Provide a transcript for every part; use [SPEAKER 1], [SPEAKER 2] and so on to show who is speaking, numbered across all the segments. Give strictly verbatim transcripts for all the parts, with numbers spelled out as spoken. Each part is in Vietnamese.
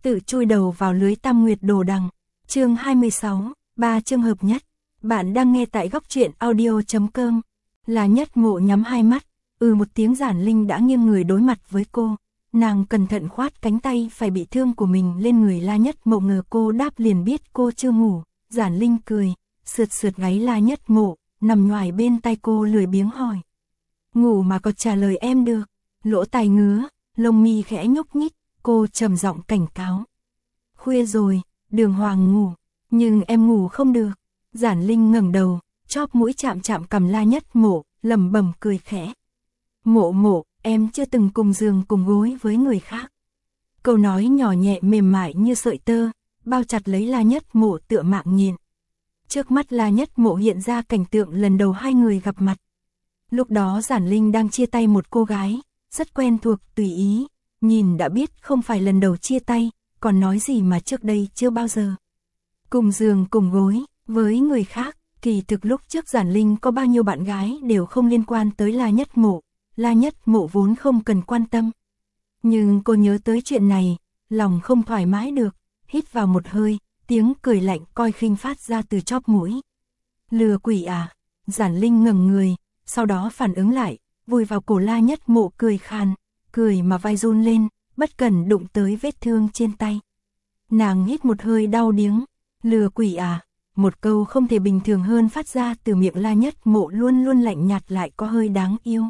[SPEAKER 1] tự chui đầu vào lưới tam nguyệt đồ đằng. Chương hai mươi sáu, ba chương hợp nhất. Bạn đang nghe tại góc truyện audio chấm com. La Nhất Mộ nhắm hai mắt, ừ một tiếng. Giản Linh đã nghiêng người đối mặt với cô. Nàng cẩn thận khoát cánh tay phải bị thương của mình lên người La Nhất Mộ, ngờ cô đáp liền biết cô chưa ngủ. Giản Linh cười, sượt sượt gáy La Nhất Mộ, nằm nhoài bên tay cô lười biếng hỏi. Ngủ mà có trả lời em được. Lỗ tai ngứa, lông mi khẽ nhúc nhích, cô trầm giọng cảnh cáo. Khuya rồi, đường hoàng ngủ, nhưng em ngủ không được. Giản Linh ngẩng đầu, chóp mũi chạm chạm cằm La Nhất Mộ, lẩm bẩm cười khẽ. Mộ mộ, em chưa từng cùng giường cùng gối với người khác. Câu nói nhỏ nhẹ mềm mại như sợi tơ, bao chặt lấy La Nhất Mộ tựa mạng nhện. Trước mắt La Nhất Mộ hiện ra cảnh tượng lần đầu hai người gặp mặt. Lúc đó Giản Linh đang chia tay một cô gái, rất quen thuộc, tùy ý, nhìn đã biết không phải lần đầu chia tay, còn nói gì mà trước đây chưa bao giờ cùng giường cùng gối với người khác. Kỳ thực lúc trước Giản Linh có bao nhiêu bạn gái đều không liên quan tới La Nhất Mộ, La Nhất Mộ vốn không cần quan tâm. Nhưng cô nhớ tới chuyện này, lòng không thoải mái được, hít vào một hơi, tiếng cười lạnh coi khinh phát ra từ chóp mũi. Lừa quỷ à? Giản Linh ngẩng người, sau đó phản ứng lại, vùi vào cổ La Nhất Mộ cười khan, cười mà vai run lên, bất cẩn đụng tới vết thương trên tay. Nàng hít một hơi đau điếng. Lừa quỷ à? Một câu không thể bình thường hơn phát ra từ miệng La Nhất Mộ, luôn luôn lạnh nhạt lại có hơi đáng yêu.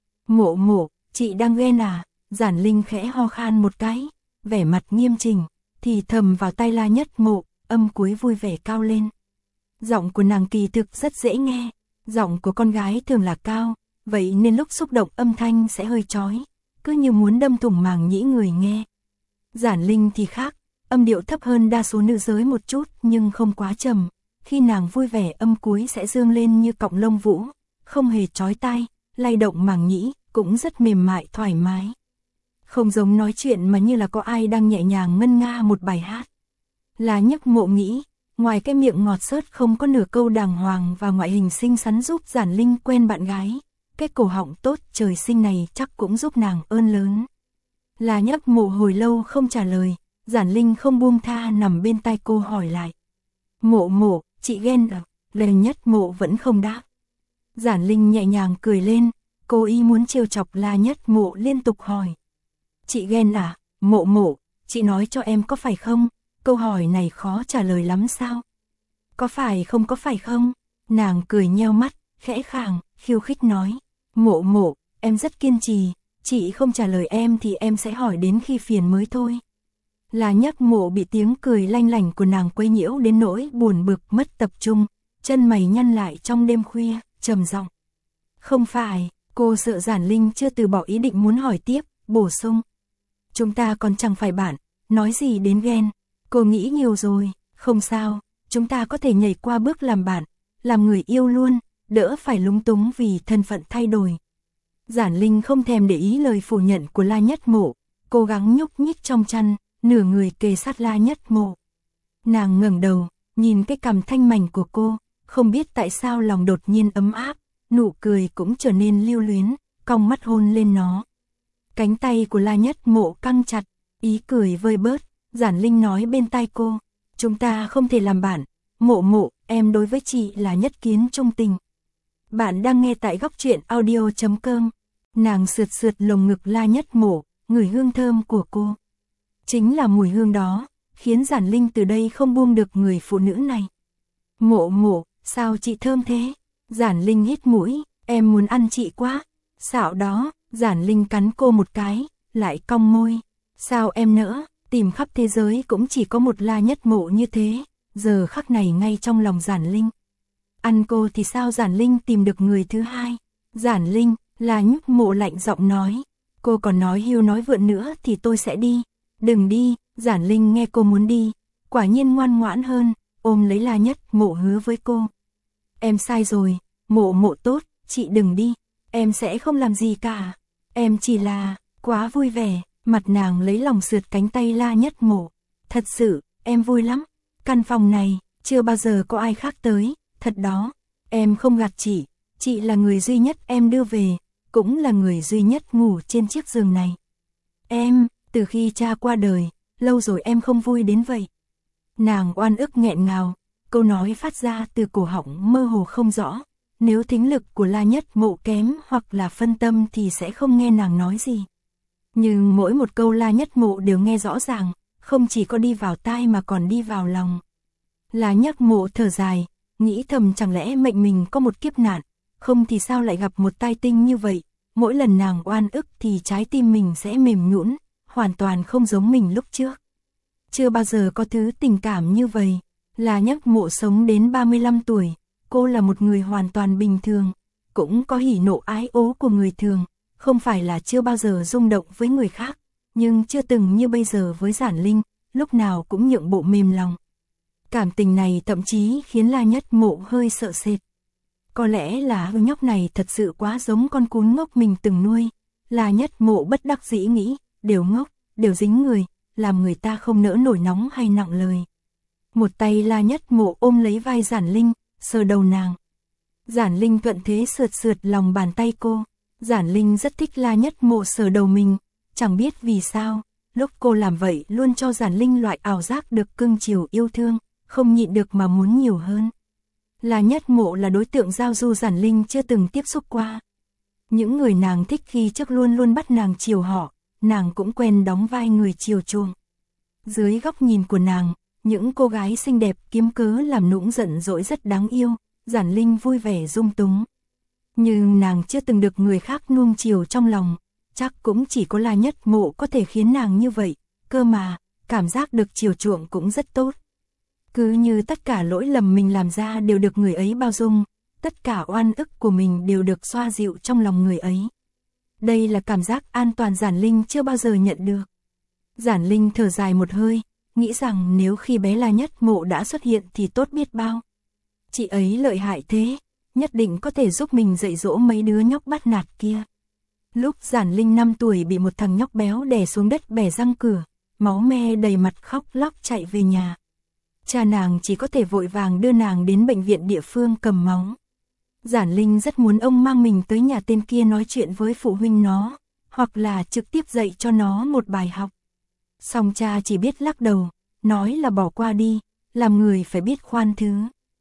[SPEAKER 1] Mộ mộ, chị đang ghen à? Giản Linh khẽ ho khan một cái, vẻ mặt nghiêm chỉnh, thì thầm vào tai La Nhất Mộ, âm cuối vui vẻ cao lên. Giọng của nàng kỳ thực rất dễ nghe, giọng của con gái thường là cao, vậy nên lúc xúc động âm thanh sẽ hơi chói, cứ như muốn đâm thủng màng nhĩ người nghe. Giản Linh thì khác, âm điệu thấp hơn đa số nữ giới một chút nhưng không quá trầm, khi nàng vui vẻ âm cuối sẽ dương lên như cọng lông vũ, không hề chói tai, lay động màng nhĩ, cũng rất mềm mại thoải mái. Không giống nói chuyện mà như là có ai đang nhẹ nhàng ngân nga một bài hát. La Nhất Mộ nghĩ, ngoài cái miệng ngọt xớt không có nửa câu đàng hoàng và ngoại hình xinh xắn giúp Giản Linh quen bạn gái, cái cổ họng tốt trời sinh này chắc cũng giúp nàng ơn lớn. La Nhất Mộ hồi lâu không trả lời, Giản Linh không buông tha nằm bên tai cô hỏi lại. Mộ mộ, chị ghen à? La Nhất Mộ vẫn không đáp. Giản Linh nhẹ nhàng cười lên, cô ý muốn trêu chọc La Nhất Mộ liên tục hỏi. Chị ghen à? Mộ mộ, chị nói cho em có phải không? Câu hỏi này khó trả lời lắm sao? Có phải không có phải không? Nàng cười nheo mắt, khẽ khàng, khiêu khích nói. Mộ mộ, em rất kiên trì, chị không trả lời em thì em sẽ hỏi đến khi phiền mới thôi. La Nhất Mộ bị tiếng cười lanh lảnh của nàng quấy nhiễu đến nỗi buồn bực mất tập trung, chân mày nhăn lại trong đêm khuya, trầm giọng. Không phải, cô sợ Giản Linh chưa từ bỏ ý định muốn hỏi tiếp, bổ sung. Chúng ta còn chẳng phải bạn, nói gì đến ghen, cô nghĩ nhiều rồi, không sao, chúng ta có thể nhảy qua bước làm bạn, làm người yêu luôn, đỡ phải lúng túng vì thân phận thay đổi. Giản Linh không thèm để ý lời phủ nhận của La Nhất Mộ, cố gắng nhúc nhích trong chăn, nửa người kề sát La Nhất Mộ. Nàng ngẩng đầu, nhìn cái cằm thanh mảnh của cô, không biết tại sao lòng đột nhiên ấm áp, nụ cười cũng trở nên lưu luyến, cong mắt hôn lên nó. Cánh tay của La Nhất Mộ căng chặt, ý cười vơi bớt, Giản Linh nói bên tai cô, chúng ta không thể làm bạn, mộ mộ, em đối với chị là nhất kiến trung tình. Bạn đang nghe tại góc truyện audio chấm com. Nàng sượt sượt lồng ngực La Nhất Mộ, ngửi hương thơm của cô. Chính là mùi hương đó, khiến Giản Linh từ đây không buông được người phụ nữ này. Mộ mộ, sao chị thơm thế? Giản Linh hít mũi, em muốn ăn chị quá. Xạo đó, Giản Linh cắn cô một cái, lại cong môi. Sao em nỡ, tìm khắp thế giới cũng chỉ có một La Nhất Mộ như thế, giờ khắc này ngay trong lòng Giản Linh. Ăn cô thì sao Giản Linh tìm được người thứ hai? Giản Linh, La Nhất Mộ lạnh giọng nói. Cô còn nói hưu nói vượn nữa thì tôi sẽ đi. Đừng đi, Giản Linh nghe cô muốn đi, quả nhiên ngoan ngoãn hơn, ôm lấy La Nhất Mộ hứa với cô. Em sai rồi, mộ mộ tốt, chị đừng đi, em sẽ không làm gì cả, em chỉ là, quá vui vẻ, mặt nàng lấy lòng sượt cánh tay La Nhất Mộ. Thật sự, em vui lắm, căn phòng này, chưa bao giờ có ai khác tới, thật đó, em không gạt chị, chị là người duy nhất em đưa về, cũng là người duy nhất ngủ trên chiếc giường này. Em... Từ khi cha qua đời, lâu rồi em không vui đến vậy. Nàng oan ức nghẹn ngào, câu nói phát ra từ cổ họng mơ hồ không rõ. Nếu thính lực của La Nhất Mộ kém hoặc là phân tâm thì sẽ không nghe nàng nói gì. Nhưng mỗi một câu La Nhất Mộ đều nghe rõ ràng, không chỉ có đi vào tai mà còn đi vào lòng. La Nhất Mộ thở dài, nghĩ thầm chẳng lẽ mệnh mình có một kiếp nạn, không thì sao lại gặp một tai tinh như vậy. Mỗi lần nàng oan ức thì trái tim mình sẽ mềm nhũn, hoàn toàn không giống mình lúc trước. Chưa bao giờ có thứ tình cảm như vậy. La Nhất Mộ sống đến ba mươi lăm tuổi, cô là một người hoàn toàn bình thường, cũng có hỉ nộ ái ố của người thường, không phải là chưa bao giờ rung động với người khác, nhưng chưa từng như bây giờ với Giản Linh, lúc nào cũng nhượng bộ mềm lòng. Cảm tình này thậm chí khiến La Nhất Mộ hơi sợ sệt. Có lẽ là nhóc này thật sự quá giống con cún ngốc mình từng nuôi. La Nhất Mộ bất đắc dĩ nghĩ, đều ngốc, đều dính người, làm người ta không nỡ nổi nóng hay nặng lời. Một tay La Nhất Mộ ôm lấy vai Giản Linh, sờ đầu nàng. Giản Linh thuận thế sượt sượt lòng bàn tay cô. Giản Linh rất thích La Nhất Mộ sờ đầu mình, chẳng biết vì sao, lúc cô làm vậy luôn cho Giản Linh loại ảo giác được cưng chiều yêu thương, không nhịn được mà muốn nhiều hơn. La Nhất Mộ là đối tượng giao du Giản Linh chưa từng tiếp xúc qua. Những người nàng thích khi trước luôn luôn bắt nàng chiều họ, nàng cũng quen đóng vai người chiều chuộng. Dưới góc nhìn của nàng, những cô gái xinh đẹp kiếm cớ làm nũng giận dỗi rất đáng yêu, Giản Linh vui vẻ dung túng. Nhưng nàng chưa từng được người khác nuông chiều trong lòng, chắc cũng chỉ có La Nhất Mộ có thể khiến nàng như vậy, cơ mà, cảm giác được chiều chuộng cũng rất tốt. Cứ như tất cả lỗi lầm mình làm ra đều được người ấy bao dung, tất cả oan ức của mình đều được xoa dịu trong lòng người ấy. Đây là cảm giác an toàn Giản Linh chưa bao giờ nhận được. Giản Linh thở dài một hơi, nghĩ rằng nếu khi bé La Nhất Mộ đã xuất hiện thì tốt biết bao. Chị ấy lợi hại thế, nhất định có thể giúp mình dạy dỗ mấy đứa nhóc bắt nạt kia. Lúc Giản Linh năm tuổi bị một thằng nhóc béo đè xuống đất bẻ răng cửa, máu me đầy mặt khóc lóc chạy về nhà. Cha nàng chỉ có thể vội vàng đưa nàng đến bệnh viện địa phương cầm máu. Giản Linh rất muốn ông mang mình tới nhà tên kia nói chuyện với phụ huynh nó, hoặc là trực tiếp dạy cho nó một bài học. Song cha chỉ biết lắc đầu, nói là bỏ qua đi, làm người phải biết khoan thứ.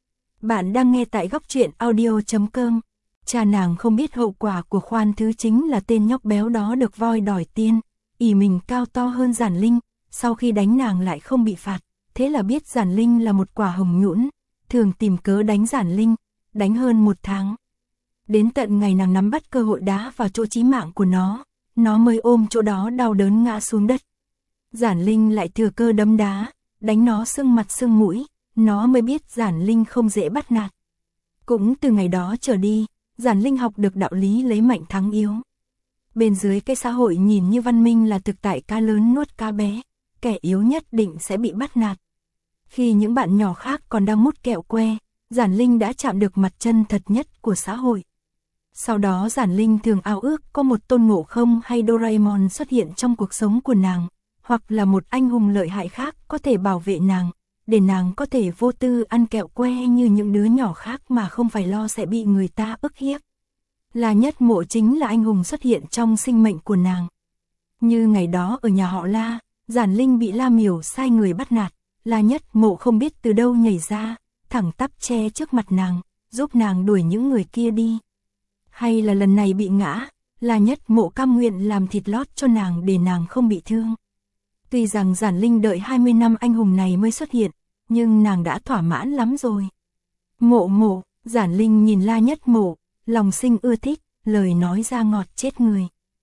[SPEAKER 1] Bạn đang nghe tại góc truyện audio chấm com. Cha nàng không biết hậu quả của khoan thứ chính là tên nhóc béo đó được voi đòi tiền, ỷ mình cao to hơn Giản Linh, sau khi đánh nàng lại không bị phạt, thế là biết Giản Linh là một quả hồng nhũn, thường tìm cớ đánh Giản Linh, đánh hơn một tháng. Đến tận ngày nàng nắm bắt cơ hội đá vào chỗ chí mạng của nó, nó mới ôm chỗ đó đau đớn ngã xuống đất. Giản Linh lại thừa cơ đấm đá, đánh nó sưng mặt sưng mũi, nó mới biết Giản Linh không dễ bắt nạt. Cũng từ ngày đó trở đi, Giản Linh học được đạo lý lấy mạnh thắng yếu. Bên dưới cái xã hội nhìn như văn minh là thực tại cá lớn nuốt cá bé, kẻ yếu nhất định sẽ bị bắt nạt. Khi những bạn nhỏ khác còn đang mút kẹo que, Giản Linh đã chạm được mặt chân thật nhất của xã hội. Sau đó Giản Linh thường ao ước có một Tôn Ngộ Không hay Doraemon xuất hiện trong cuộc sống của nàng, hoặc là một anh hùng lợi hại khác có thể bảo vệ nàng, để nàng có thể vô tư ăn kẹo que như những đứa nhỏ khác mà không phải lo sẽ bị người ta ức hiếp. La Nhất Mộ chính là anh hùng xuất hiện trong sinh mệnh của nàng. Như ngày đó ở nhà họ La, Giản Linh bị La Miểu sai người bắt nạt, La Nhất Mộ không biết từ đâu nhảy ra, thẳng tắp che trước mặt nàng, giúp nàng đuổi những người kia đi. Hay là lần này bị ngã, La Nhất Mộ cam nguyện làm thịt lót cho nàng để nàng không bị thương. Tuy rằng Giản Linh đợi hai mươi năm anh hùng này mới xuất hiện, nhưng nàng đã thỏa mãn lắm rồi. Mộ mộ, Giản Linh nhìn La Nhất Mộ, lòng sinh ưa thích, lời nói ra ngọt chết người.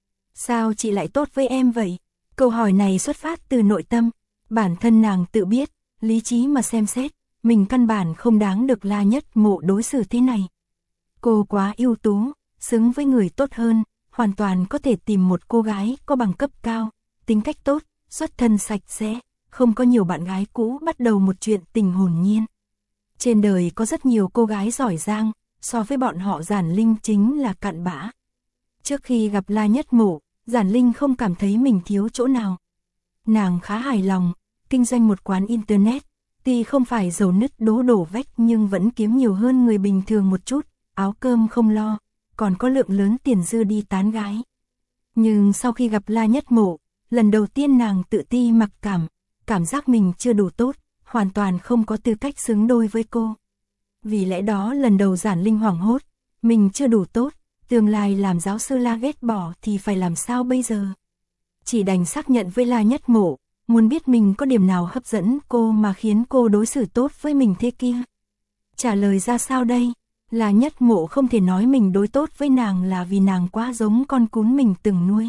[SPEAKER 1] Sao chị lại tốt với em vậy? Câu hỏi này xuất phát từ nội tâm, bản thân nàng tự biết, lý trí mà xem xét, mình căn bản không đáng được La Nhất Mộ đối xử thế này. Cô quá ưu tú, xứng với người tốt hơn, hoàn toàn có thể tìm một cô gái có bằng cấp cao, tính cách tốt, xuất thân sạch sẽ, không có nhiều bạn gái cũ bắt đầu một chuyện tình hồn nhiên. Trên đời có rất nhiều cô gái giỏi giang, so với bọn họ Giản Linh chính là cặn bã. Trước khi gặp La Nhất Mộ, Giản Linh không cảm thấy mình thiếu chỗ nào. Nàng khá hài lòng, kinh doanh một quán internet, tuy không phải giàu nứt đố đổ vách nhưng vẫn kiếm nhiều hơn người bình thường một chút, áo cơm không lo, còn có lượng lớn tiền dư đi tán gái. Nhưng sau khi gặp La Nhất Mộ, lần đầu tiên nàng tự ti mặc cảm, cảm giác mình chưa đủ tốt, hoàn toàn không có tư cách xứng đôi với cô. Vì lẽ đó lần đầu Giản Linh hoảng hốt, mình chưa đủ tốt, tương lai làm giáo sư La ghét bỏ thì phải làm sao bây giờ? Chỉ đành xác nhận với La Nhất Mộ, muốn biết mình có điểm nào hấp dẫn cô mà khiến cô đối xử tốt với mình thế kia. Trả lời ra sao đây? La Nhất Mộ không thể nói mình đối tốt với nàng là vì nàng quá giống con cún mình từng nuôi.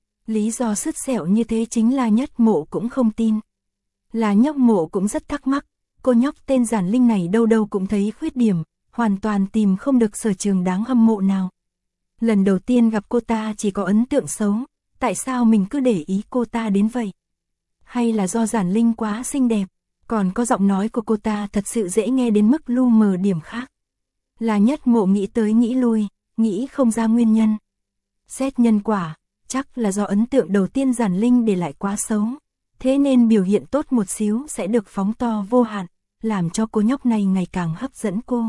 [SPEAKER 1] Lý do sứt sẹo như thế chính La Nhất Mộ cũng không tin. La Nhóc Mộ cũng rất thắc mắc, cô nhóc tên Giản Linh này đâu đâu cũng thấy khuyết điểm, hoàn toàn tìm không được sở trường đáng hâm mộ nào. Lần đầu tiên gặp cô ta chỉ có ấn tượng xấu, tại sao mình cứ để ý cô ta đến vậy? Hay là do Giản Linh quá xinh đẹp, còn có giọng nói của cô ta thật sự dễ nghe đến mức lu mờ điểm khác. La Nhất Mộ nghĩ tới nghĩ lui, nghĩ không ra nguyên nhân. Xét nhân quả, chắc là do ấn tượng đầu tiên Giản Linh để lại quá xấu, thế nên biểu hiện tốt một xíu sẽ được phóng to vô hạn, làm cho cô nhóc này ngày càng hấp dẫn cô.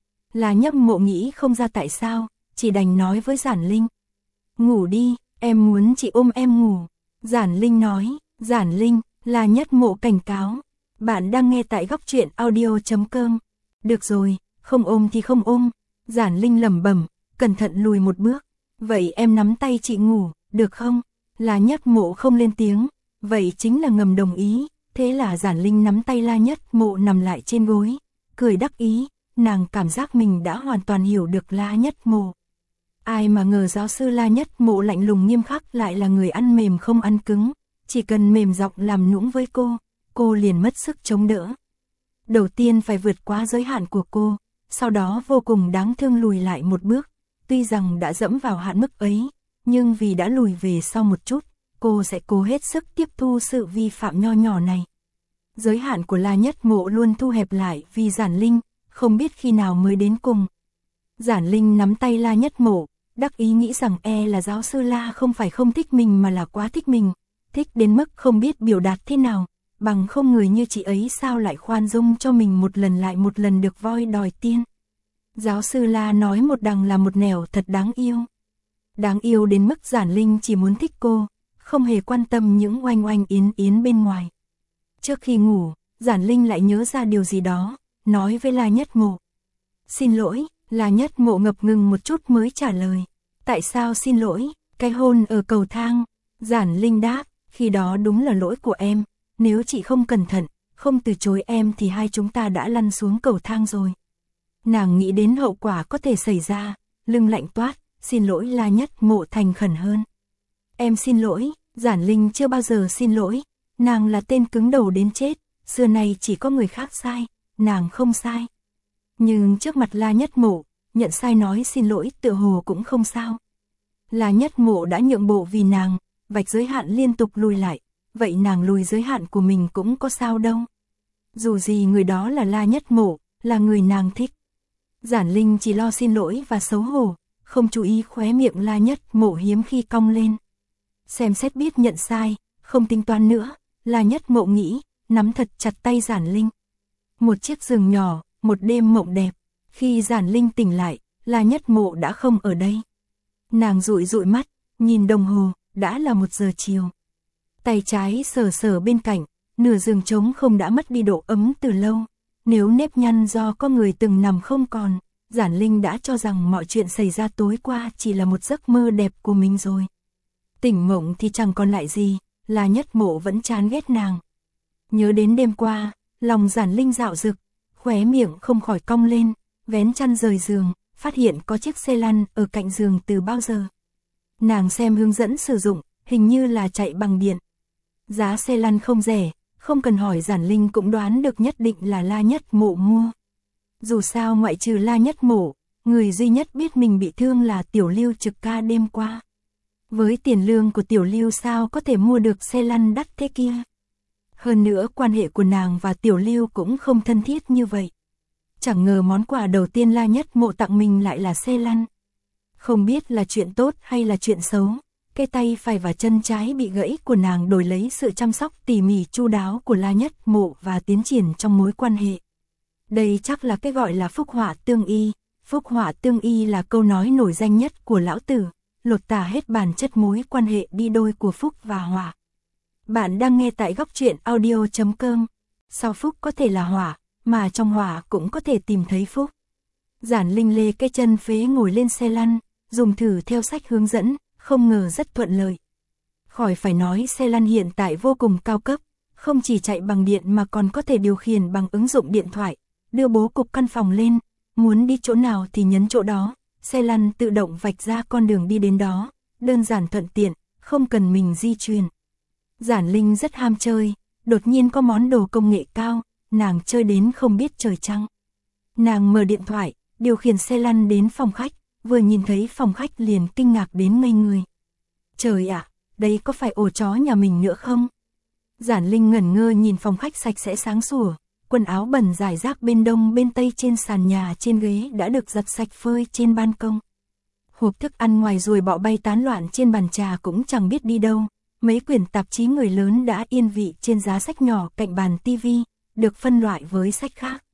[SPEAKER 1] La Nhất Mộ nghĩ không ra tại sao, chỉ đành nói với Giản Linh. Ngủ đi, em muốn chị ôm em ngủ. Giản Linh nói, Giản Linh, La Nhất Mộ cảnh cáo. Bạn đang nghe tại góc truyện audio chấm com. Được rồi, không ôm thì không ôm. Giản Linh lẩm bẩm, cẩn thận lùi một bước. Vậy em nắm tay chị ngủ, được không? La Nhất Mộ không lên tiếng. Vậy chính là ngầm đồng ý. Thế là Giản Linh nắm tay La Nhất Mộ nằm lại trên gối, cười đắc ý. Nàng cảm giác mình đã hoàn toàn hiểu được La Nhất Mộ. Ai mà ngờ giáo sư La Nhất Mộ lạnh lùng nghiêm khắc lại là người ăn mềm không ăn cứng. Chỉ cần mềm giọng làm nũng với cô, cô liền mất sức chống đỡ. Đầu tiên phải vượt qua giới hạn của cô, sau đó vô cùng đáng thương lùi lại một bước. Tuy rằng đã dẫm vào hạn mức ấy, nhưng vì đã lùi về sau một chút, cô sẽ cố hết sức tiếp thu sự vi phạm nho nhỏ này. Giới hạn của La Nhất Mộ luôn thu hẹp lại vì Giản Linh, không biết khi nào mới đến cùng. Giản Linh nắm tay La Nhất Mộ, đắc ý nghĩ rằng e là giáo sư La không phải không thích mình mà là quá thích mình, thích đến mức không biết biểu đạt thế nào, bằng không người như chị ấy sao lại khoan dung cho mình một lần lại một lần được voi đòi tiên. Giáo sư La nói một đằng là một nẻo thật đáng yêu. Đáng yêu đến mức Giản Linh chỉ muốn thích cô, không hề quan tâm những oanh oanh yến yến bên ngoài. Trước khi ngủ, Giản Linh lại nhớ ra điều gì đó, nói với La Nhất Mộ. Xin lỗi, La Nhất Mộ ngập ngừng một chút mới trả lời. Tại sao xin lỗi, cái hôn ở cầu thang? Giản Linh đáp, khi đó đúng là lỗi của em, nếu chị không cẩn thận, không từ chối em thì hai chúng ta đã lăn xuống cầu thang rồi. Nàng nghĩ đến hậu quả có thể xảy ra, lưng lạnh toát, xin lỗi La Nhất Mộ thành khẩn hơn. Em xin lỗi, Giản Linh chưa bao giờ xin lỗi, nàng là tên cứng đầu đến chết, xưa nay chỉ có người khác sai, nàng không sai. Nhưng trước mặt La Nhất Mộ, nhận sai nói xin lỗi tựa hồ cũng không sao. La Nhất Mộ đã nhượng bộ vì nàng, vạch giới hạn liên tục lùi lại, vậy nàng lùi giới hạn của mình cũng có sao đâu. Dù gì người đó là La Nhất Mộ, là người nàng thích. Giản Linh chỉ lo xin lỗi và xấu hổ, không chú ý khóe miệng La Nhất Mộ hiếm khi cong lên. Xem xét biết nhận sai, không tính toán nữa, La Nhất Mộ nghĩ, nắm thật chặt tay Giản Linh. Một chiếc giường nhỏ, một đêm mộng đẹp, khi Giản Linh tỉnh lại, La Nhất Mộ đã không ở đây. Nàng dụi dụi mắt, nhìn đồng hồ, đã là một giờ chiều. Tay trái sờ sờ bên cạnh, nửa giường trống không đã mất đi độ ấm từ lâu. Nếu nếp nhăn do có người từng nằm không còn, Giản Linh đã cho rằng mọi chuyện xảy ra tối qua chỉ là một giấc mơ đẹp của mình rồi. Tỉnh mộng thì chẳng còn lại gì, La Nhất Mộ vẫn chán ghét nàng. Nhớ đến đêm qua, lòng Giản Linh dạo dực, khóe miệng không khỏi cong lên, vén chăn rời giường, phát hiện có chiếc xe lăn ở cạnh giường từ bao giờ. Nàng xem hướng dẫn sử dụng, hình như là chạy bằng điện. Giá xe lăn không rẻ, không cần hỏi Giản Linh cũng đoán được nhất định là La Nhất Mộ mua. Dù sao ngoại trừ La Nhất Mộ, người duy nhất biết mình bị thương là Tiểu Lưu trực ca đêm qua. Với tiền lương của Tiểu Lưu sao có thể mua được xe lăn đắt thế kia. Hơn nữa quan hệ của nàng và Tiểu Lưu cũng không thân thiết như vậy. Chẳng ngờ món quà đầu tiên La Nhất Mộ tặng mình lại là xe lăn. Không biết là chuyện tốt hay là chuyện xấu, cái tay phải và chân trái bị gãy của nàng đổi lấy sự chăm sóc tỉ mỉ chu đáo của La Nhất Mộ và tiến triển trong mối quan hệ. Đây chắc là cái gọi là phúc họa tương y. Phúc họa tương y là câu nói nổi danh nhất của lão tử, lột tả hết bản chất mối quan hệ đi đôi của phúc và họa. Bạn đang nghe tại góc truyện audio chấm com. Sau phúc có thể là hỏa, mà trong hỏa cũng có thể tìm thấy phúc. Giản Linh lê cái chân phế ngồi lên xe lăn, dùng thử theo sách hướng dẫn, không ngờ rất thuận lợi. Khỏi phải nói xe lăn hiện tại vô cùng cao cấp, không chỉ chạy bằng điện mà còn có thể điều khiển bằng ứng dụng điện thoại, đưa bố cục căn phòng lên, muốn đi chỗ nào thì nhấn chỗ đó, xe lăn tự động vạch ra con đường đi đến đó, đơn giản thuận tiện, không cần mình di chuyển. Giản Linh rất ham chơi, đột nhiên có món đồ công nghệ cao, nàng chơi đến không biết trời trăng. Nàng mở điện thoại, điều khiển xe lăn đến phòng khách, vừa nhìn thấy phòng khách liền kinh ngạc đến ngây người. Trời ạ, đây có phải ổ chó nhà mình nữa không? Giản Linh ngẩn ngơ nhìn phòng khách sạch sẽ sáng sủa, quần áo bẩn rải rác bên đông bên tây trên sàn nhà trên ghế đã được giặt sạch phơi trên ban công. Hộp thức ăn ngoài ruồi bọ bay tán loạn trên bàn trà cũng chẳng biết đi đâu. Mấy quyển tạp chí người lớn đã yên vị trên giá sách nhỏ cạnh bàn tivi, được phân loại với sách khác.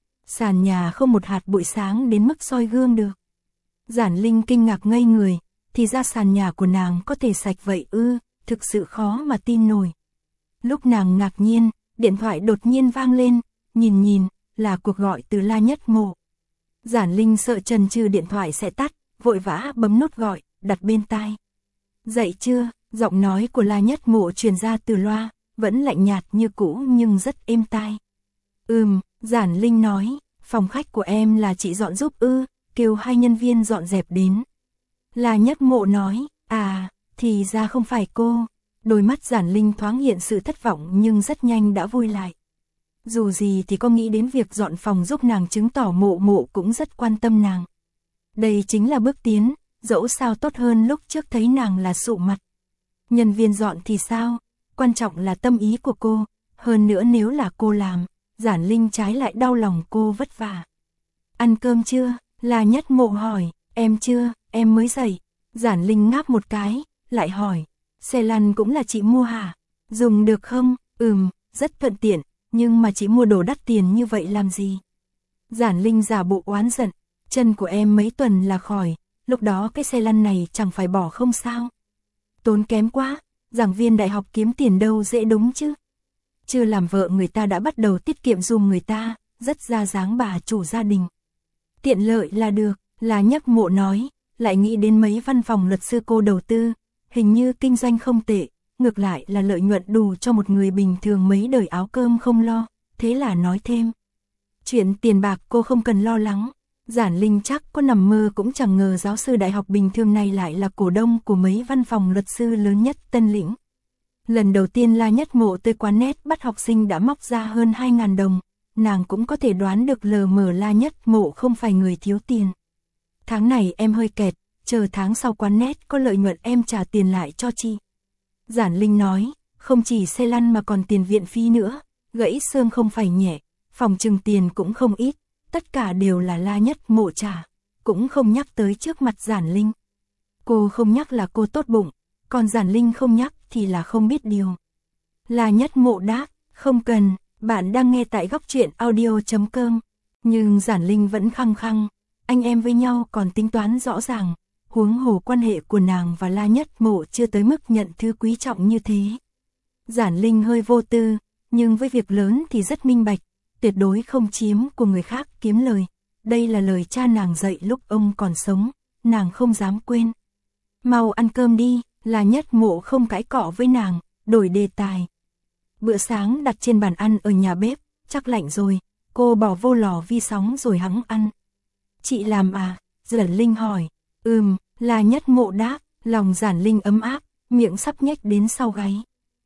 [SPEAKER 1] Sàn nhà không một hạt bụi sáng đến mức soi gương được. Giản Linh kinh ngạc ngây người, thì ra sàn nhà của nàng có thể sạch vậy ư, thực sự khó mà tin nổi. Lúc nàng ngạc nhiên, điện thoại đột nhiên vang lên, nhìn nhìn, là cuộc gọi từ La Nhất Mộ. Giản Linh sợ chần chừ điện thoại sẽ tắt, vội vã bấm nút gọi, đặt bên tai. Dậy chưa? Giọng nói của La Nhất Mộ truyền ra từ loa, vẫn lạnh nhạt như cũ nhưng rất êm tai. Ừm, Giản Linh nói, phòng khách của em là chị dọn giúp ư, kêu hai nhân viên dọn dẹp đến. La Nhất Mộ nói, à, thì ra không phải cô. Đôi mắt Giản Linh thoáng hiện sự thất vọng nhưng rất nhanh đã vui lại. Dù gì thì có nghĩ đến việc dọn phòng giúp nàng chứng tỏ Mộ Mộ cũng rất quan tâm nàng. Đây chính là bước tiến, dẫu sao tốt hơn lúc trước thấy nàng là sụ mặt. Nhân viên dọn thì sao, quan trọng là tâm ý của cô, hơn nữa nếu là cô làm, Giản Linh trái lại đau lòng cô vất vả. Ăn cơm chưa? La Nhất Mộ hỏi, em chưa, em mới dậy. Giản Linh ngáp một cái, lại hỏi, xe lăn cũng là chị mua hả? Dùng được không? Ừm, rất thuận tiện, nhưng mà chị mua đồ đắt tiền như vậy làm gì? Giản Linh giả bộ oán giận, chân của em mấy tuần là khỏi, lúc đó cái xe lăn này chẳng phải bỏ không sao? Tốn kém quá, giảng viên đại học kiếm tiền đâu dễ đúng chứ. Chưa làm vợ người ta đã bắt đầu tiết kiệm dùm người ta, rất ra dáng bà chủ gia đình. Tiện lợi là được, là Nhất Mộ nói, lại nghĩ đến mấy văn phòng luật sư cô đầu tư, hình như kinh doanh không tệ, ngược lại là lợi nhuận đủ cho một người bình thường mấy đời áo cơm không lo, thế là nói thêm. Chuyện tiền bạc cô không cần lo lắng. Giản Linh chắc có nằm mơ cũng chẳng ngờ giáo sư đại học bình thường này lại là cổ đông của mấy văn phòng luật sư lớn nhất Tân Lĩnh. Lần đầu tiên La Nhất Mộ tới quán net bắt học sinh đã móc ra hơn hai nghìn đồng, nàng cũng có thể đoán được lờ mờ La Nhất Mộ không phải người thiếu tiền. Tháng này em hơi kẹt, chờ tháng sau quán net có lợi nhuận em trả tiền lại cho chị. Giản Linh nói, không chỉ xe lăn mà còn tiền viện phí nữa, gãy xương không phải nhẹ, phòng trừng tiền cũng không ít. Tất cả đều là La Nhất Mộ trả, cũng không nhắc tới trước mặt Giản Linh. Cô không nhắc là cô tốt bụng, còn Giản Linh không nhắc thì là không biết điều. La Nhất Mộ đáp, không cần, bạn đang nghe tại góc truyện audio chấm com. Nhưng Giản Linh vẫn khăng khăng, anh em với nhau còn tính toán rõ ràng, huống hồ quan hệ của nàng và La Nhất Mộ chưa tới mức nhận thứ quý trọng như thế. Giản Linh hơi vô tư, nhưng với việc lớn thì rất minh bạch. Tuyệt đối không chiếm của người khác kiếm lời. Đây là lời cha nàng dạy lúc ông còn sống, nàng không dám quên. Mau ăn cơm đi, La Nhất Mộ không cãi cọ với nàng, đổi đề tài. Bữa sáng đặt trên bàn ăn ở nhà bếp, chắc lạnh rồi, cô bỏ vô lò vi sóng rồi hẵng ăn. Chị làm à? Giản Linh hỏi. Ừm, La Nhất Mộ đáp, lòng Giản Linh ấm áp, miệng sắp nhếch đến sau gáy.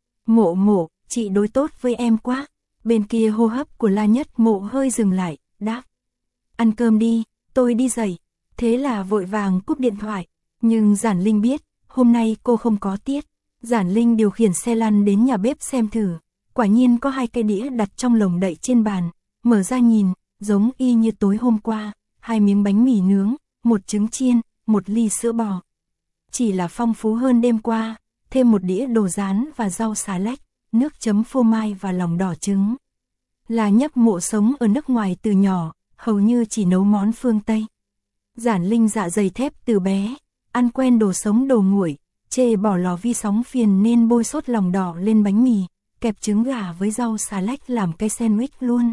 [SPEAKER 1] Mộ Mộ, chị đối tốt với em quá. Bên kia hô hấp của La Nhất Mộ hơi dừng lại, đáp. Ăn cơm đi, tôi đi dậy. Thế là vội vàng cúp điện thoại. Nhưng Giản Linh biết, hôm nay cô không có tiết. Giản Linh điều khiển xe lăn đến nhà bếp xem thử. Quả nhiên có hai cái đĩa đặt trong lồng đậy trên bàn. Mở ra nhìn, giống y như tối hôm qua. Hai miếng bánh mì nướng, một trứng chiên, một ly sữa bò. Chỉ là phong phú hơn đêm qua. Thêm một đĩa đồ rán và rau xà lách, nước chấm phô mai và lòng đỏ trứng. La Nhất Mộ sống ở nước ngoài từ nhỏ, hầu như chỉ nấu món phương Tây. Giản Linh dạ dày thép từ bé, ăn quen đồ sống đồ nguội, chê bỏ lò vi sóng phiền nên bôi sốt lòng đỏ lên bánh mì, kẹp trứng gà với rau xà lách làm cái sandwich luôn.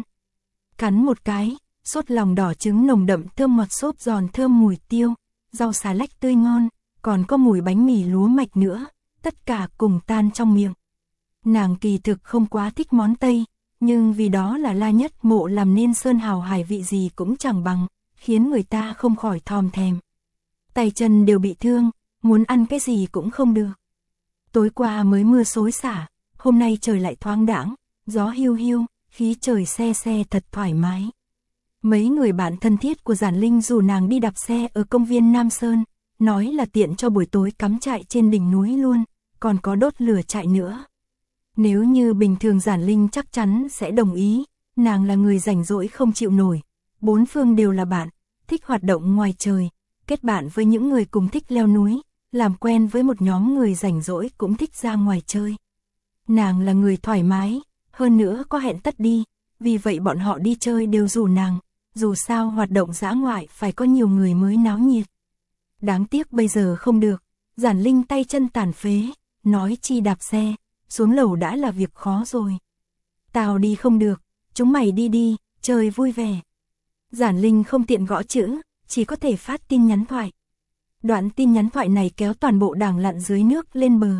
[SPEAKER 1] Cắn một cái, sốt lòng đỏ trứng nồng đậm thơm ngọt, xốp giòn thơm mùi tiêu, rau xà lách tươi ngon, còn có mùi bánh mì lúa mạch nữa, tất cả cùng tan trong miệng. Nàng kỳ thực không quá thích món Tây, nhưng vì đó là La Nhất Mộ làm nên sơn hào hải vị gì cũng chẳng bằng, khiến người ta không khỏi thòm thèm. Tay chân đều bị thương, muốn ăn cái gì cũng không được. Tối qua mới mưa xối xả, hôm nay trời lại thoáng đãng, gió hiu hiu, khí trời se se thật thoải mái. Mấy người bạn thân thiết của Giản Linh rủ nàng đi đạp xe ở công viên Nam Sơn, nói là tiện cho buổi tối cắm trại trên đỉnh núi luôn, còn có đốt lửa trại nữa. Nếu như bình thường Giản Linh chắc chắn sẽ đồng ý, nàng là người rảnh rỗi không chịu nổi, bốn phương đều là bạn, thích hoạt động ngoài trời, kết bạn với những người cùng thích leo núi, làm quen với một nhóm người rảnh rỗi cũng thích ra ngoài chơi. Nàng là người thoải mái, hơn nữa có hẹn tất đi, vì vậy bọn họ đi chơi đều rủ nàng, dù sao hoạt động dã ngoại phải có nhiều người mới náo nhiệt. Đáng tiếc bây giờ không được, Giản Linh tay chân tàn phế, nói chi đạp xe, xuống lầu đã là việc khó rồi. Tao đi không được, chúng mày đi đi, chơi vui vẻ. Giản Linh không tiện gõ chữ, chỉ có thể phát tin nhắn thoại. Đoạn tin nhắn thoại này kéo toàn bộ đảng lặn dưới nước lên bờ.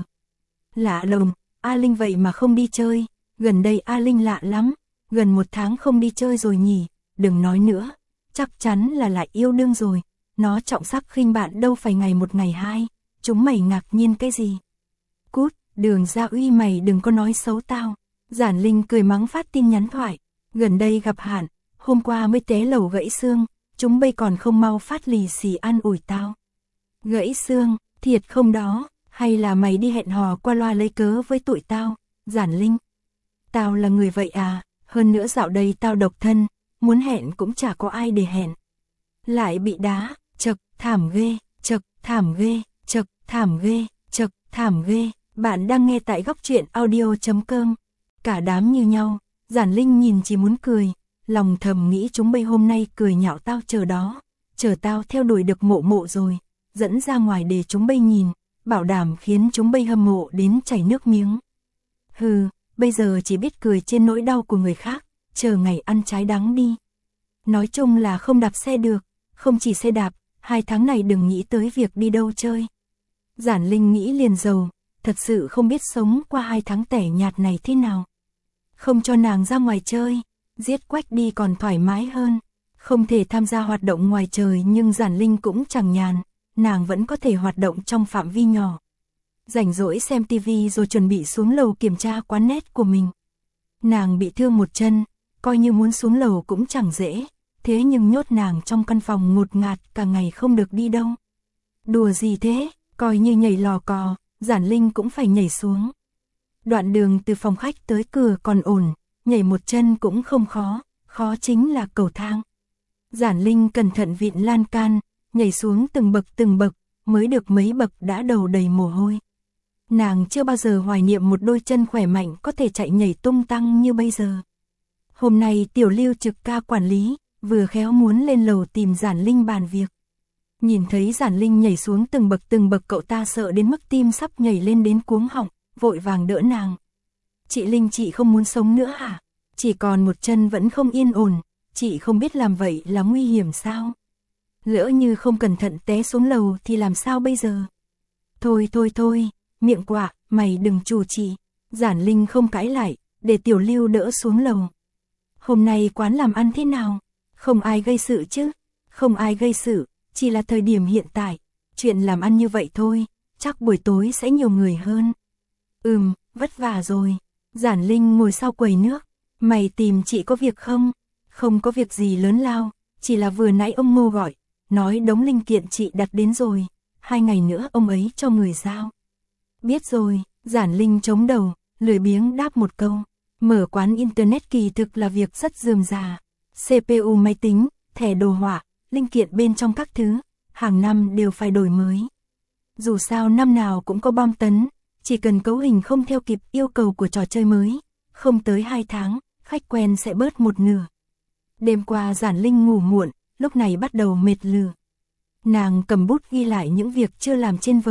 [SPEAKER 1] Lạ lùng, A Linh vậy mà không đi chơi, gần đây A Linh lạ lắm, gần một tháng không đi chơi rồi nhỉ, đừng nói nữa, chắc chắn là lại yêu đương rồi, nó trọng sắc khinh bạn đâu phải ngày một ngày hai, chúng mày ngạc nhiên cái gì. Cút, Đường Gia Uy mày đừng có nói xấu tao. Giản Linh cười mắng phát tin nhắn thoại, gần đây gặp hạn, hôm qua mới té lầu gãy xương, chúng bây còn không mau phát lì xì ăn ủi tao. Gãy xương, thiệt không đó, hay là mày đi hẹn hò qua loa lấy cớ với tụi tao, Giản Linh. Tao là người vậy à, hơn nữa dạo đây tao độc thân, muốn hẹn cũng chả có ai để hẹn. Lại bị đá, chật, thảm ghê, chật, thảm ghê, chật, thảm ghê, chật, thảm ghê. Bạn đang nghe tại góc truyện audio chấm com. Cả đám như nhau, Giản Linh nhìn chỉ muốn cười, lòng thầm nghĩ chúng bây hôm nay cười nhạo tao chờ đó, chờ tao theo đuổi được Mộ Mộ rồi, dẫn ra ngoài để chúng bây nhìn, bảo đảm khiến chúng bây hâm mộ đến chảy nước miếng. Hừ, bây giờ chỉ biết cười trên nỗi đau của người khác, chờ ngày ăn trái đắng đi. Nói chung là không đạp xe được, không chỉ xe đạp, hai tháng này đừng nghĩ tới việc đi đâu chơi. Giản Linh nghĩ liền rầu, thật sự không biết sống qua hai tháng tẻ nhạt này thế nào. Không cho nàng ra ngoài chơi, giết quách đi còn thoải mái hơn. Không thể tham gia hoạt động ngoài trời nhưng Giản Linh cũng chẳng nhàn, nàng vẫn có thể hoạt động trong phạm vi nhỏ. Rảnh rỗi xem tivi rồi chuẩn bị xuống lầu kiểm tra quán net của mình. Nàng bị thương một chân, coi như muốn xuống lầu cũng chẳng dễ, thế nhưng nhốt nàng trong căn phòng ngột ngạt cả ngày không được đi đâu. Đùa gì thế, coi như nhảy lò cò, Giản Linh cũng phải nhảy xuống. Đoạn đường từ phòng khách tới cửa còn ổn, nhảy một chân cũng không khó, khó chính là cầu thang. Giản Linh cẩn thận vịn lan can, nhảy xuống từng bậc từng bậc, mới được mấy bậc đã đầu đầy mồ hôi. Nàng chưa bao giờ hoài niệm một đôi chân khỏe mạnh có thể chạy nhảy tung tăng như bây giờ. Hôm nay Tiểu Lưu trực ca quản lý, vừa khéo muốn lên lầu tìm Giản Linh bàn việc. Nhìn thấy Giản Linh nhảy xuống từng bậc từng bậc, cậu ta sợ đến mức tim sắp nhảy lên đến cuống họng, vội vàng đỡ nàng. Chị Linh, chị không muốn sống nữa hả? Chỉ còn một chân vẫn không yên ổn, chị không biết làm vậy là nguy hiểm sao? Lỡ như không cẩn thận té xuống lầu thì làm sao bây giờ? Thôi thôi thôi, miệng quạ, mày đừng chủ trì. Giản Linh không cãi lại, để Tiểu Lưu đỡ xuống lầu. Hôm nay quán làm ăn thế nào? Không ai gây sự chứ? Không ai gây sự, chỉ là thời điểm hiện tại, chuyện làm ăn như vậy thôi, chắc buổi tối sẽ nhiều người hơn. Ừm, vất vả rồi. Giản Linh ngồi sau quầy nước. Mày tìm chị có việc không? Không có việc gì lớn lao, chỉ là vừa nãy ông Ngô gọi, nói đống linh kiện chị đặt đến rồi, hai ngày nữa ông ấy cho người giao. Biết rồi, Giản Linh chống đầu, lười biếng đáp một câu. Mở quán internet kỳ thực là việc rất rườm rà. xê pê u máy tính, thẻ đồ họa, linh kiện bên trong các thứ, hàng năm đều phải đổi mới. Dù sao năm nào cũng có bom tấn, chỉ cần cấu hình không theo kịp yêu cầu của trò chơi mới, không tới hai tháng, khách quen sẽ bớt một nửa. Đêm qua Giản Linh ngủ muộn, lúc này bắt đầu mệt lử. Nàng cầm bút ghi lại những việc chưa làm trên vở,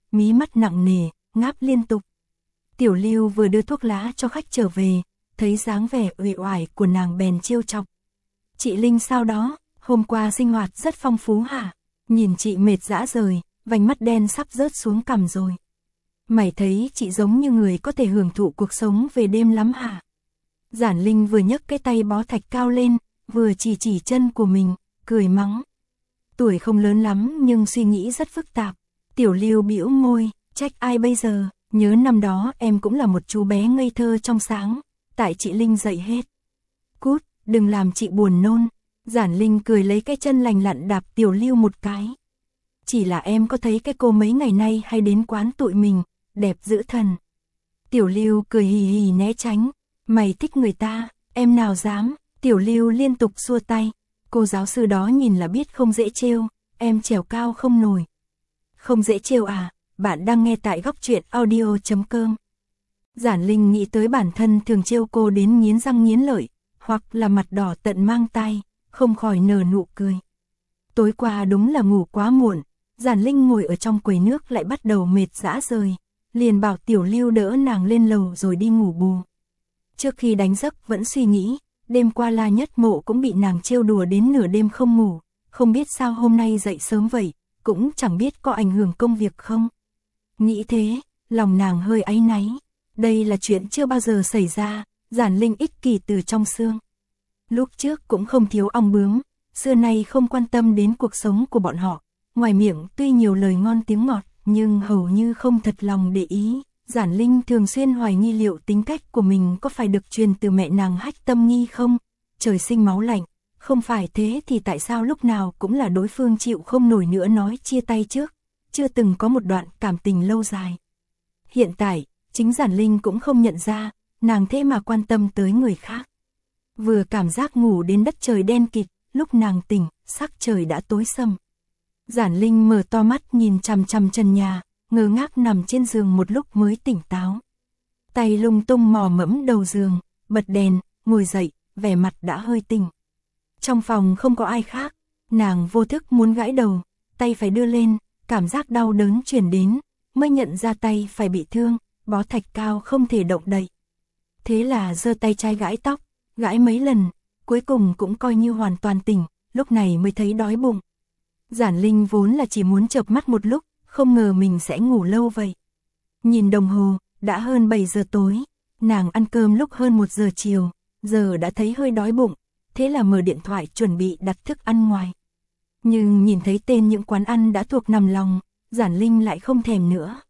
[SPEAKER 1] mí mắt nặng nề, ngáp liên tục. Tiểu Lưu vừa đưa thuốc lá cho khách trở về, thấy dáng vẻ uể oải của nàng bèn trêu chọc. Chị Linh sao đó, hôm qua sinh hoạt rất phong phú hả? Nhìn chị mệt rã rời, vành mắt đen sắp rớt xuống cằm rồi. Mày thấy chị giống như người có thể hưởng thụ cuộc sống về đêm lắm hả? Giản Linh vừa nhấc cái tay bó thạch cao lên, vừa chỉ chỉ chân của mình, cười mắng. Tuổi không lớn lắm nhưng suy nghĩ rất phức tạp. Tiểu Lưu bĩu môi, trách ai bây giờ, nhớ năm đó em cũng là một chú bé ngây thơ trong sáng, tại chị Linh dạy hết. Cút, đừng làm chị buồn nôn. Giản Linh cười lấy cái chân lành lặn đạp Tiểu Lưu một cái. Chỉ là em có thấy cái cô mấy ngày nay hay đến quán tụi mình, đẹp dữ thần. Tiểu Lưu cười hì hì né tránh. Mày thích người ta, em nào dám. Tiểu Lưu liên tục xua tay. Cô giáo sư đó nhìn là biết không dễ trêu, em trèo cao không nổi. Không dễ trêu à, bạn đang nghe tại góc truyện audio chấm com. Giản Linh nghĩ tới bản thân thường trêu cô đến nghiến răng nghiến lợi, hoặc là mặt đỏ tận mang tai, không khỏi nở nụ cười. Tối qua đúng là ngủ quá muộn, Giản Linh ngồi ở trong quầy nước lại bắt đầu mệt rã rời, liền bảo Tiểu Lưu đỡ nàng lên lầu rồi đi ngủ bù. Trước khi đánh giấc vẫn suy nghĩ, đêm qua La Nhất Mộ cũng bị nàng trêu đùa đến nửa đêm không ngủ, không biết sao hôm nay dậy sớm vậy, cũng chẳng biết có ảnh hưởng công việc không. Nghĩ thế, lòng nàng hơi áy náy, đây là chuyện chưa bao giờ xảy ra, Giản Linh ích kỷ từ trong xương. Lúc trước cũng không thiếu ong bướm, xưa nay không quan tâm đến cuộc sống của bọn họ, ngoài miệng tuy nhiều lời ngon tiếng ngọt, nhưng hầu như không thật lòng để ý. Giản Linh thường xuyên hoài nghi liệu tính cách của mình có phải được truyền từ mẹ nàng Hách Tâm Nghi không? Trời sinh máu lạnh, không phải thế thì tại sao lúc nào cũng là đối phương chịu không nổi nữa nói chia tay trước, chưa từng có một đoạn cảm tình lâu dài. Hiện tại, chính Giản Linh cũng không nhận ra, nàng thế mà quan tâm tới người khác. Vừa cảm giác ngủ đến đất trời đen kịt, lúc nàng tỉnh, sắc trời đã tối sầm. Giản Linh mở to mắt nhìn chằm chằm trần nhà, ngơ ngác nằm trên giường một lúc mới tỉnh táo. Tay lung tung mò mẫm đầu giường, bật đèn, ngồi dậy, vẻ mặt đã hơi tỉnh. Trong phòng không có ai khác, nàng vô thức muốn gãi đầu, tay phải đưa lên, cảm giác đau đớn truyền đến, mới nhận ra tay phải bị thương, bó thạch cao không thể động đậy. Thế là giơ tay trái gãi tóc, gãi mấy lần, cuối cùng cũng coi như hoàn toàn tỉnh, lúc này mới thấy đói bụng. Giản Linh vốn là chỉ muốn chợp mắt một lúc, không ngờ mình sẽ ngủ lâu vậy. Nhìn đồng hồ, đã hơn bảy giờ tối, nàng ăn cơm lúc hơn một giờ chiều, giờ đã thấy hơi đói bụng, thế là mở điện thoại chuẩn bị đặt thức ăn ngoài. Nhưng nhìn thấy tên những quán ăn đã thuộc nằm lòng, Giản Linh lại không thèm nữa.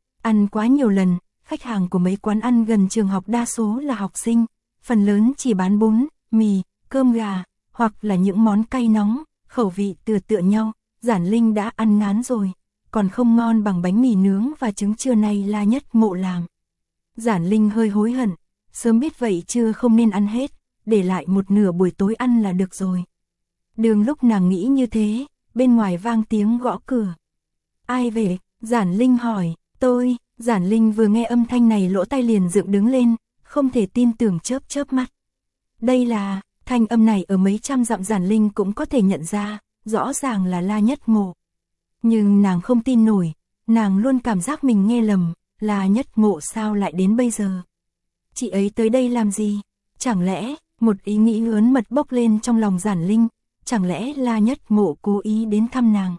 [SPEAKER 1] Ăn quá nhiều lần, khách hàng của mấy quán ăn gần trường học đa số là học sinh, phần lớn chỉ bán bún, mì, cơm gà, hoặc là những món cay nóng, khẩu vị tựa tựa nhau, Giản Linh đã ăn ngán rồi, còn không ngon bằng bánh mì nướng và trứng trưa nay La Nhất Mộ làm. Giản Linh hơi hối hận, sớm biết vậy chưa không nên ăn hết, để lại một nửa buổi tối ăn là được rồi. Đường lúc nàng nghĩ như thế, bên ngoài vang tiếng gõ cửa. Ai về? Giản Linh hỏi. Tôi. Giản Linh vừa nghe âm thanh này lỗ tai liền dựng đứng lên, không thể tin tưởng chớp chớp mắt. Đây là, thanh âm này ở mấy trăm dặm Giản Linh cũng có thể nhận ra, rõ ràng là La Nhất Mộ. Nhưng nàng không tin nổi, nàng luôn cảm giác mình nghe lầm, La Nhất Mộ sao lại đến bây giờ? Chị ấy tới đây làm gì? Chẳng lẽ, một ý nghĩ ớn mật bốc lên trong lòng Giản Linh, chẳng lẽ La Nhất Mộ cố ý đến thăm nàng?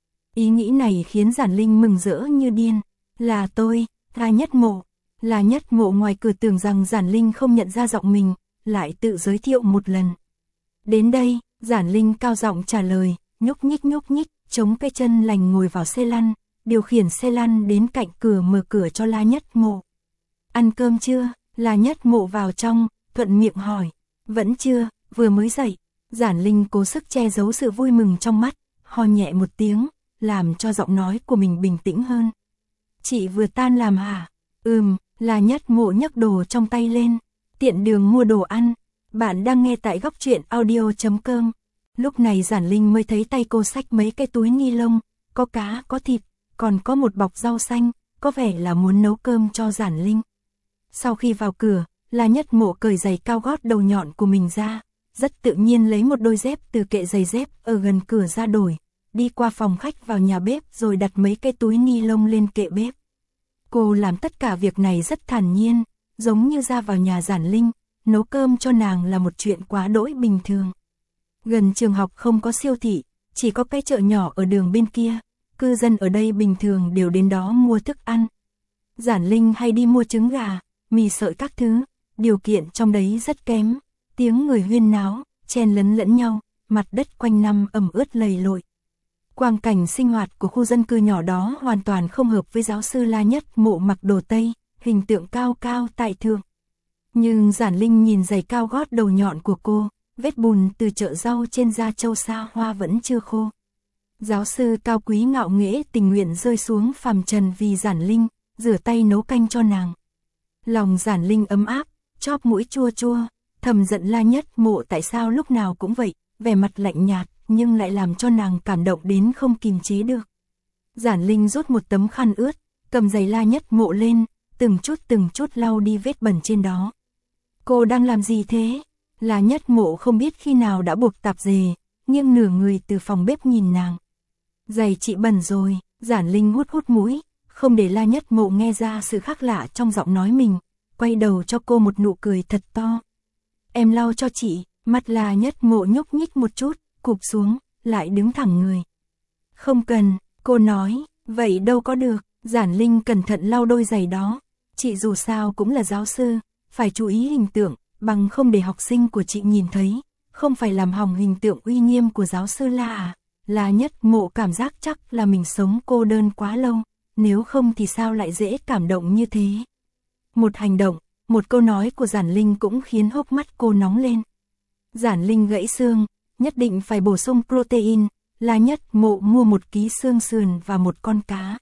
[SPEAKER 1] Ý nghĩ này khiến Giản Linh mừng rỡ như điên. Là tôi, La Nhất Mộ. La Nhất Mộ ngoài cửa tưởng rằng Giản Linh không nhận ra giọng mình, lại tự giới thiệu một lần. Đến đây, Giản Linh cao giọng trả lời, nhúc nhích nhúc nhích, chống cái chân lành ngồi vào xe lăn, điều khiển xe lăn đến cạnh cửa mở cửa cho La Nhất Mộ. Ăn cơm chưa? La Nhất Mộ vào trong, thuận miệng hỏi. Vẫn chưa, vừa mới dậy. Giản Linh cố sức che giấu sự vui mừng trong mắt, ho nhẹ một tiếng, làm cho giọng nói của mình bình tĩnh hơn. Chị vừa tan làm hả? Ừm, La Nhất Mộ nhấc đồ trong tay lên, tiện đường mua đồ ăn. Bạn đang nghe tại góc truyện audio chấm com. Lúc này Giản Linh mới thấy tay cô xách mấy cái túi ni lông, có cá, có thịt, còn có một bọc rau xanh, có vẻ là muốn nấu cơm cho Giản Linh. Sau khi vào cửa, La Nhất Mộ cởi giày cao gót đầu nhọn của mình ra, rất tự nhiên lấy một đôi dép từ kệ giày dép ở gần cửa ra đổi, đi qua phòng khách vào nhà bếp rồi đặt mấy cái túi ni lông lên kệ bếp. Cô làm tất cả việc này rất thản nhiên, giống như ra vào nhà Giản Linh, nấu cơm cho nàng là một chuyện quá đỗi bình thường. Gần trường học không có siêu thị, chỉ có cái chợ nhỏ ở đường bên kia, cư dân ở đây bình thường đều đến đó mua thức ăn. Giản Linh hay đi mua trứng gà, mì sợi các thứ, điều kiện trong đấy rất kém, tiếng người huyên náo, chen lấn lẫn nhau, mặt đất quanh năm ẩm ướt lầy lội. Quang cảnh sinh hoạt của khu dân cư nhỏ đó hoàn toàn không hợp với giáo sư La Nhất Mộ mặc đồ Tây, hình tượng cao cao tại thượng. Nhưng Giản Linh nhìn giày cao gót đầu nhọn của cô, vết bùn từ chợ rau trên da trâu xa hoa vẫn chưa khô. Giáo sư cao quý ngạo nghễ tình nguyện rơi xuống phàm trần vì Giản Linh, rửa tay nấu canh cho nàng. Lòng Giản Linh ấm áp, chóp mũi chua chua, thầm giận La Nhất Mộ tại sao lúc nào cũng vậy, vẻ mặt lạnh nhạt, nhưng lại làm cho nàng cảm động đến không kìm chế được. Giản Linh rút một tấm khăn ướt, cầm giày La Nhất Mộ lên, từng chút từng chút lau đi vết bẩn trên đó. Cô đang làm gì thế? La Nhất Mộ không biết khi nào đã buộc tạp dề, nghiêng nửa người từ phòng bếp nhìn nàng. Giày chị bẩn rồi, Giản Linh hút hút mũi, không để La Nhất Mộ nghe ra sự khác lạ trong giọng nói mình, quay đầu cho cô một nụ cười thật to. Em lau cho chị, mặt La Nhất Mộ nhúc nhích một chút, cụp xuống, lại đứng thẳng người. Không cần, cô nói, vậy đâu có được, Giản Linh cẩn thận lau đôi giày đó. Chị dù sao cũng là giáo sư, phải chú ý hình tượng, bằng không để học sinh của chị nhìn thấy, không phải làm hỏng hình tượng uy nghiêm của giáo sư La à. La Nhất Mộ cảm giác chắc là mình sống cô đơn quá lâu, nếu không thì sao lại dễ cảm động như thế. Một hành động, một câu nói của Giản Linh cũng khiến hốc mắt cô nóng lên. Giản Linh gãy xương, nhất định phải bổ sung protein, La Nhất Mộ mua một ký xương sườn và một con cá.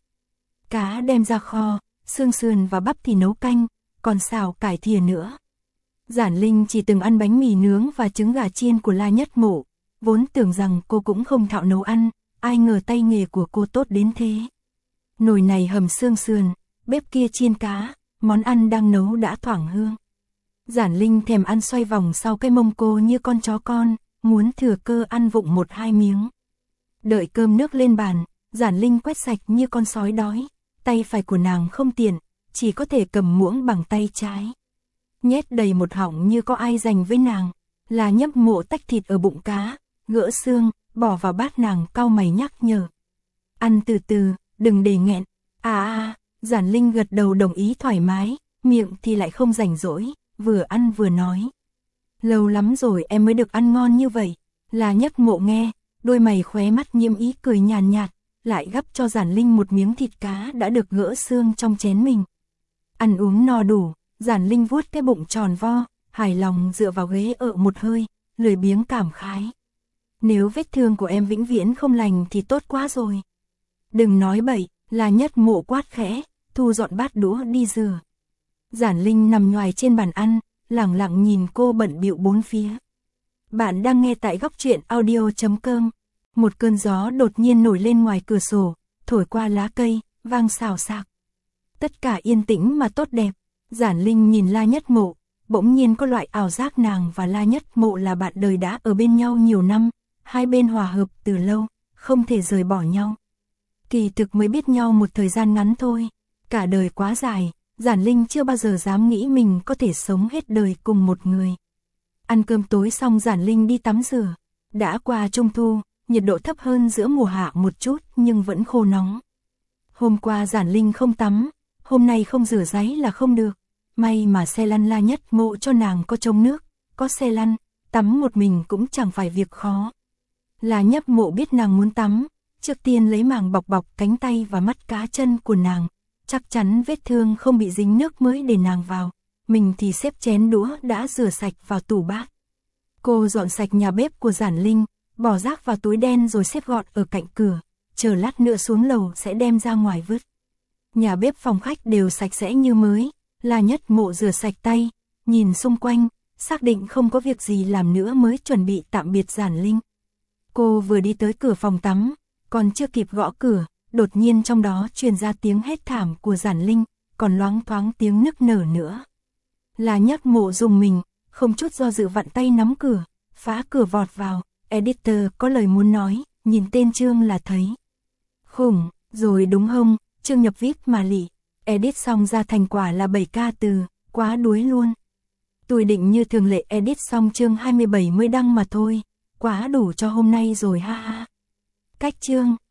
[SPEAKER 1] Cá đem ra kho, xương sườn và bắp thì nấu canh, còn xào cải thìa nữa. Giản Linh chỉ từng ăn bánh mì nướng và trứng gà chiên của La Nhất Mộ, vốn tưởng rằng cô cũng không thạo nấu ăn, ai ngờ tay nghề của cô tốt đến thế. Nồi này hầm xương sườn, bếp kia chiên cá, món ăn đang nấu đã thoảng hương. Giản Linh thèm ăn xoay vòng sau cái mông cô như con chó con, muốn thừa cơ ăn vụng một hai miếng. Đợi cơm nước lên bàn, Giản Linh quét sạch như con sói đói, tay phải của nàng không tiện, chỉ có thể cầm muỗng bằng tay trái. Nhét đầy một họng như có ai dành với nàng, là Nhất Mộ tách thịt ở bụng cá, gỡ xương, bỏ vào bát nàng cau mày nhắc nhở. Ăn từ từ, đừng để nghẹn. À à, Giản Linh gật đầu đồng ý thoải mái, miệng thì lại không rảnh rỗi, vừa ăn vừa nói. Lâu lắm rồi em mới được ăn ngon như vậy. Là Nhất Mộ nghe, đôi mày khóe mắt nhiễm ý cười nhàn nhạt, lại gắp cho Giản Linh một miếng thịt cá đã được gỡ xương trong chén mình. Ăn uống no đủ, Giản Linh vuốt cái bụng tròn vo, hài lòng dựa vào ghế ở một hơi, lười biếng cảm khái. Nếu vết thương của em vĩnh viễn không lành thì tốt quá rồi. Đừng nói bậy, là Nhất Mộ quát khẽ, thu dọn bát đũa đi rửa. Giản Linh nằm nhoài trên bàn ăn, lẳng lặng nhìn cô bận bịu bốn phía. Bạn đang nghe tại góc truyện audio chấm com. Một cơn gió đột nhiên nổi lên ngoài cửa sổ, thổi qua lá cây, vang xào xạc. Tất cả yên tĩnh mà tốt đẹp. Giản Linh nhìn La Nhất Mộ, bỗng nhiên có loại ảo giác nàng và La Nhất Mộ là bạn đời đã ở bên nhau nhiều năm, hai bên hòa hợp từ lâu, không thể rời bỏ nhau. Kỳ thực mới biết nhau một thời gian ngắn thôi, cả đời quá dài, Giản Linh chưa bao giờ dám nghĩ mình có thể sống hết đời cùng một người. Ăn cơm tối xong Giản Linh đi tắm rửa, đã qua trung thu, nhiệt độ thấp hơn giữa mùa hạ một chút nhưng vẫn khô nóng. Hôm qua Giản Linh không tắm, hôm nay không rửa ráy là không được. May mà xe lăn La Nhất Mộ cho nàng có trông nước, có xe lăn, tắm một mình cũng chẳng phải việc khó. La Nhất Mộ biết nàng muốn tắm, trước tiên lấy màng bọc bọc cánh tay và mắt cá chân của nàng, chắc chắn vết thương không bị dính nước mới để nàng vào, mình thì xếp chén đũa đã rửa sạch vào tủ bát. Cô dọn sạch nhà bếp của Giản Linh, bỏ rác vào túi đen rồi xếp gọn ở cạnh cửa, chờ lát nữa xuống lầu sẽ đem ra ngoài vứt. Nhà bếp phòng khách đều sạch sẽ như mới. La Nhất Mộ rửa sạch tay, nhìn xung quanh, xác định không có việc gì làm nữa mới chuẩn bị tạm biệt Giản Linh. Cô vừa đi tới cửa phòng tắm, còn chưa kịp gõ cửa, đột nhiên trong đó truyền ra tiếng hét thảm của Giản Linh, còn loáng thoáng tiếng nức nở nữa. La Nhất Mộ dùng mình, không chút do dự vặn tay nắm cửa, phá cửa vọt vào, editor có lời muốn nói, nhìn tên chương là thấy. Khủng, rồi đúng không, chương nhập vê i pê mà lị. Edit xong ra thành quả là bảy ca từ, quá đuối luôn. Tôi định như thường lệ edit xong chương hai mươi bảy mới đăng mà thôi, quá đủ cho hôm nay rồi ha ha. Cách chương.